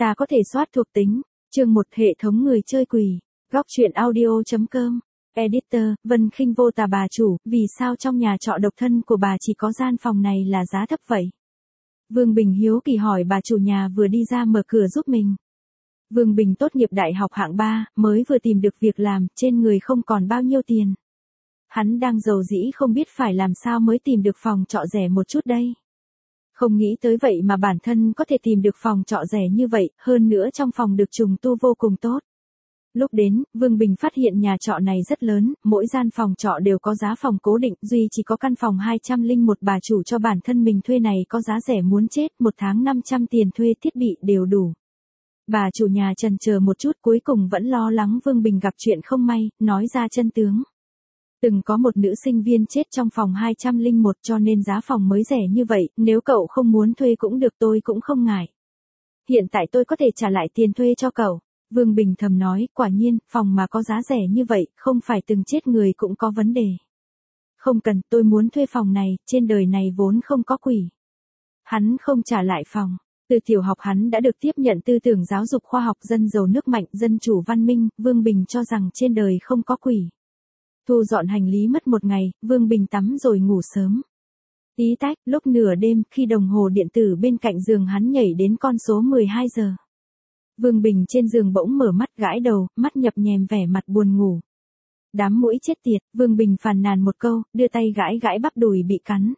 Ta có thể soát thuộc tính. Chương 1 hệ thống người chơi quỷ. Góc truyện audio.com. Editor, Vân Khinh Vô Tà bà chủ, vì sao trong nhà trọ độc thân của bà chỉ có gian phòng này là giá thấp vậy? Vương Bình hiếu kỳ hỏi bà chủ nhà vừa đi ra mở cửa giúp mình. Vương Bình tốt nghiệp đại học hạng 3, mới vừa tìm được việc làm, trên người không còn bao nhiêu tiền. Hắn đang rầu rĩ không biết phải làm sao mới tìm được phòng trọ rẻ một chút đây. Không nghĩ tới vậy mà bản thân có thể tìm được phòng trọ rẻ như vậy, hơn nữa trong phòng được trùng tu vô cùng tốt. Lúc đến, Vương Bình phát hiện nhà trọ này rất lớn, mỗi gian phòng trọ đều có giá phòng cố định, duy chỉ có căn phòng 201 bà chủ cho bản thân mình thuê này có giá rẻ muốn chết, một tháng 500 tiền thuê thiết bị đều đủ. Bà chủ nhà chần chờ một chút cuối cùng vẫn lo lắng Vương Bình gặp chuyện không may, nói ra chân tướng. Từng có một nữ sinh viên chết trong phòng 201 cho nên giá phòng mới rẻ như vậy, nếu cậu không muốn thuê cũng được tôi cũng không ngại. Hiện tại tôi có thể trả lại tiền thuê cho cậu. Vương Bình thầm nói, quả nhiên, phòng mà có giá rẻ như vậy, không phải từng chết người cũng có vấn đề. Không cần, tôi muốn thuê phòng này, trên đời này vốn không có quỷ. Hắn không trả lại phòng. Từ tiểu học hắn đã được tiếp nhận tư tưởng giáo dục khoa học dân giàu nước mạnh, dân chủ văn minh, Vương Bình cho rằng trên đời không có quỷ. Thu dọn hành lý mất một ngày, Vương Bình tắm rồi ngủ sớm. Tí tách, lúc nửa đêm, khi đồng hồ điện tử bên cạnh giường hắn nhảy đến con số 12 giờ. Vương Bình trên giường bỗng mở mắt gãi đầu, mắt nhập nhèm vẻ mặt buồn ngủ. Đám muỗi chết tiệt, Vương Bình phàn nàn một câu, đưa tay gãi gãi bắp đùi bị cắn.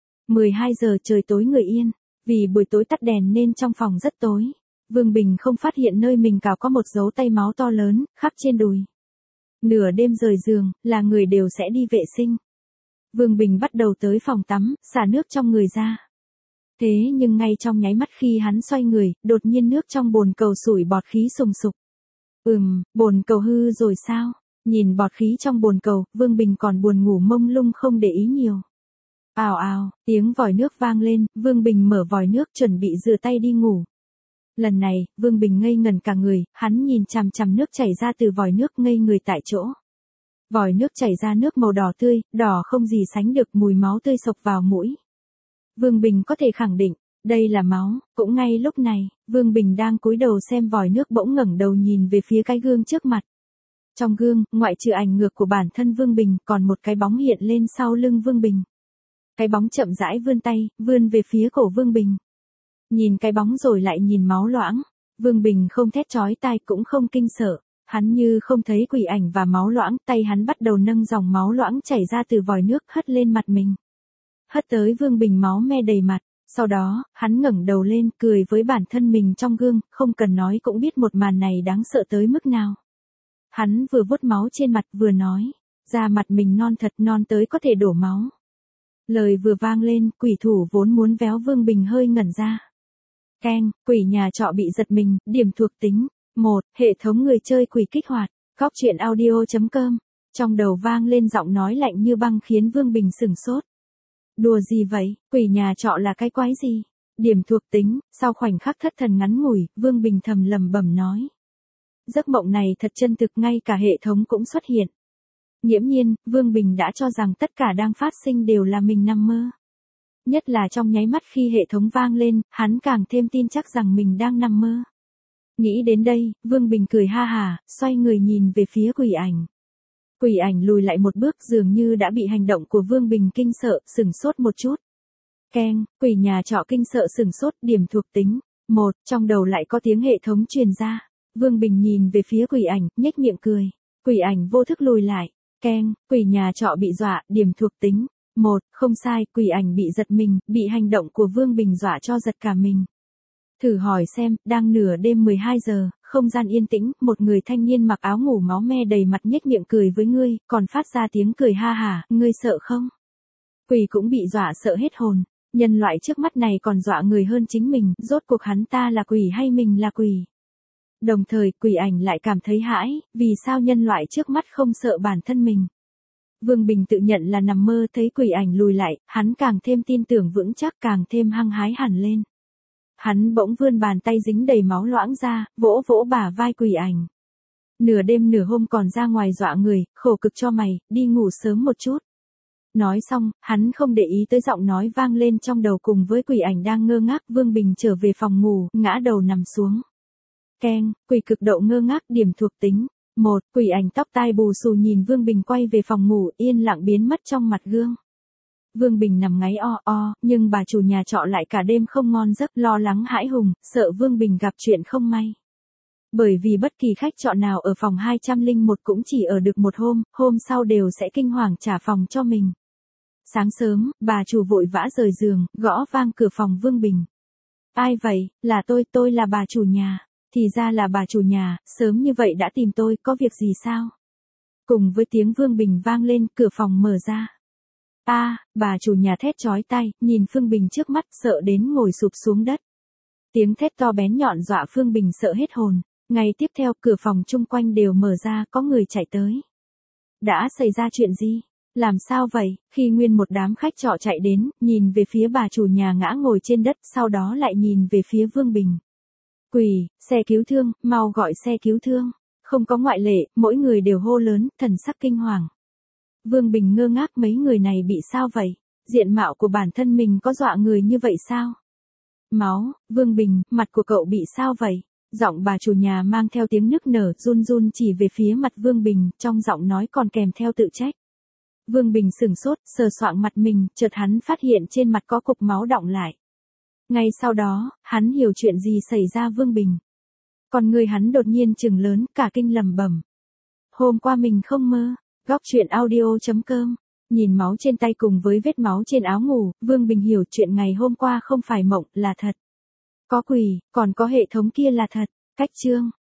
12 giờ trời tối người yên, vì buổi tối tắt đèn nên trong phòng rất tối. Vương Bình không phát hiện nơi mình cào có một dấu tay máu to lớn, khắp trên đùi. Nửa đêm rời giường, là người đều sẽ đi vệ sinh. Vương Bình bắt đầu tới phòng tắm, xả nước trong người ra. Thế nhưng ngay trong nháy mắt khi hắn xoay người, đột nhiên nước trong bồn cầu sủi bọt khí sùng sục. Bồn cầu hư rồi sao? Nhìn bọt khí trong bồn cầu, Vương Bình còn buồn ngủ mông lung không để ý nhiều. Ào ào, tiếng vòi nước vang lên, Vương Bình mở vòi nước chuẩn bị rửa tay đi ngủ. Lần này, Vương Bình ngây ngẩn cả người, hắn nhìn chằm chằm nước chảy ra từ vòi nước ngây người tại chỗ. Vòi nước chảy ra nước màu đỏ tươi, đỏ không gì sánh được mùi máu tươi sộc vào mũi. Vương Bình có thể khẳng định, đây là máu, cũng ngay lúc này, Vương Bình đang cúi đầu xem vòi nước bỗng ngẩng đầu nhìn về phía cái gương trước mặt. Trong gương, ngoại trừ ảnh ngược của bản thân Vương Bình, còn một cái bóng hiện lên sau lưng Vương Bình. Cái bóng chậm rãi vươn tay, vươn về phía cổ Vương Bình. Nhìn cái bóng rồi lại nhìn máu loãng, Vương Bình không thét chói tai cũng không kinh sợ, hắn như không thấy quỷ ảnh và máu loãng, tay hắn bắt đầu nâng dòng máu loãng chảy ra từ vòi nước hất lên mặt mình. Hất tới Vương Bình máu me đầy mặt, sau đó, hắn ngẩng đầu lên cười với bản thân mình trong gương, không cần nói cũng biết một màn này đáng sợ tới mức nào. Hắn vừa vuốt máu trên mặt vừa nói, da mặt mình non thật non tới có thể đổ máu. Lời vừa vang lên, quỷ thủ vốn muốn véo Vương Bình hơi ngẩn ra. Keng, quỷ nhà trọ bị giật mình, điểm thuộc tính. 1. Hệ thống người chơi quỷ kích hoạt. Góc truyện audio.com. Trong đầu vang lên giọng nói lạnh như băng khiến Vương Bình sửng sốt. Đùa gì vậy, quỷ nhà trọ là cái quái gì? Điểm thuộc tính, sau khoảnh khắc thất thần ngắn ngủi, Vương Bình thầm lẩm bẩm nói. Giấc mộng này thật chân thực, ngay cả hệ thống cũng xuất hiện. Nghiễm nhiên, Vương Bình đã cho rằng tất cả đang phát sinh đều là mình nằm mơ. Nhất là trong nháy mắt khi hệ thống vang lên, hắn càng thêm tin chắc rằng mình đang nằm mơ. Nghĩ đến đây, Vương Bình cười ha hả, xoay người nhìn về phía quỷ ảnh. Quỷ ảnh lùi lại một bước dường như đã bị hành động của Vương Bình kinh sợ, sửng sốt một chút. Keng, quỷ nhà trọ kinh sợ sửng sốt, điểm thuộc tính. 1. Trong đầu lại có tiếng hệ thống truyền ra. Vương Bình nhìn về phía quỷ ảnh, nhếch miệng cười. Quỷ ảnh vô thức lùi lại. Keng, quỷ nhà trọ bị dọa, điểm thuộc tính. 1. Không sai, quỷ ảnh bị giật mình, bị hành động của Vương Bình dọa cho giật cả mình. Thử hỏi xem, đang nửa đêm 12 giờ, không gian yên tĩnh, một người thanh niên mặc áo ngủ máu me đầy mặt nhếch miệng cười với ngươi, còn phát ra tiếng cười ha hả, ngươi sợ không? Quỷ cũng bị dọa sợ hết hồn, nhân loại trước mắt này còn dọa người hơn chính mình, rốt cuộc hắn ta là quỷ hay mình là quỷ? Đồng thời, quỷ ảnh lại cảm thấy hãi, vì sao nhân loại trước mắt không sợ bản thân mình? Vương Bình tự nhận là nằm mơ, thấy quỷ ảnh lùi lại, hắn càng thêm tin tưởng vững chắc, càng thêm hăng hái hẳn lên. Hắn bỗng vươn bàn tay dính đầy máu loãng ra, vỗ vỗ bả vai quỷ ảnh. Nửa đêm nửa hôm còn ra ngoài dọa người, khổ cực cho mày, đi ngủ sớm một chút. Nói xong, hắn không để ý tới giọng nói vang lên trong đầu cùng với quỷ ảnh đang ngơ ngác. Vương Bình trở về phòng ngủ, ngã đầu nằm xuống. Keng, quỷ cực độ ngơ ngác điểm thuộc tính. 1. Quỷ ảnh tóc tai bù xù nhìn Vương Bình quay về phòng ngủ yên lặng biến mất trong mặt gương. Vương Bình nằm ngáy nhưng bà chủ nhà trọ lại cả đêm không ngon giấc lo lắng hãi hùng, sợ Vương Bình gặp chuyện không may. Bởi vì bất kỳ khách trọ nào ở phòng 201 cũng chỉ ở được một hôm sau đều sẽ kinh hoàng trả phòng cho mình. Sáng sớm, bà chủ vội vã rời giường, gõ vang cửa phòng Vương Bình. Ai vậy, là tôi là bà chủ nhà. Thì ra là bà chủ nhà, sớm như vậy đã tìm tôi, có việc gì sao? Cùng với tiếng Vương Bình vang lên, cửa phòng mở ra. Bà chủ nhà thét chói tai, nhìn Phương Bình trước mắt, sợ đến ngồi sụp xuống đất. Tiếng thét to bén nhọn dọa Phương Bình sợ hết hồn. Ngay tiếp theo, cửa phòng chung quanh đều mở ra, có người chạy tới. Đã xảy ra chuyện gì? Làm sao vậy? Khi nguyên một đám khách trọ chạy đến, nhìn về phía bà chủ nhà ngã ngồi trên đất, sau đó lại nhìn về phía Vương Bình. Quỷ, xe cứu thương, mau gọi xe cứu thương. Không có ngoại lệ, mỗi người đều hô lớn, thần sắc kinh hoàng. Vương Bình ngơ ngác, mấy người này bị sao vậy? Diện mạo của bản thân mình có dọa người như vậy sao? Máu, Vương Bình, mặt của cậu bị sao vậy? Giọng bà chủ nhà mang theo tiếng nức nở, run run chỉ về phía mặt Vương Bình, trong giọng nói còn kèm theo tự trách. Vương Bình sửng sốt, sờ soạng mặt mình, chợt hắn phát hiện trên mặt có cục máu đọng lại. Ngay sau đó, hắn hiểu chuyện gì xảy ra. Vương Bình. Còn người hắn đột nhiên trừng lớn, cả kinh lẩm bẩm. Hôm qua mình không mơ. Góc truyện audio.com. Nhìn máu trên tay cùng với vết máu trên áo ngủ, Vương Bình hiểu chuyện ngày hôm qua không phải mộng, là thật. Có quỷ, còn có hệ thống kia là thật. Cách chương.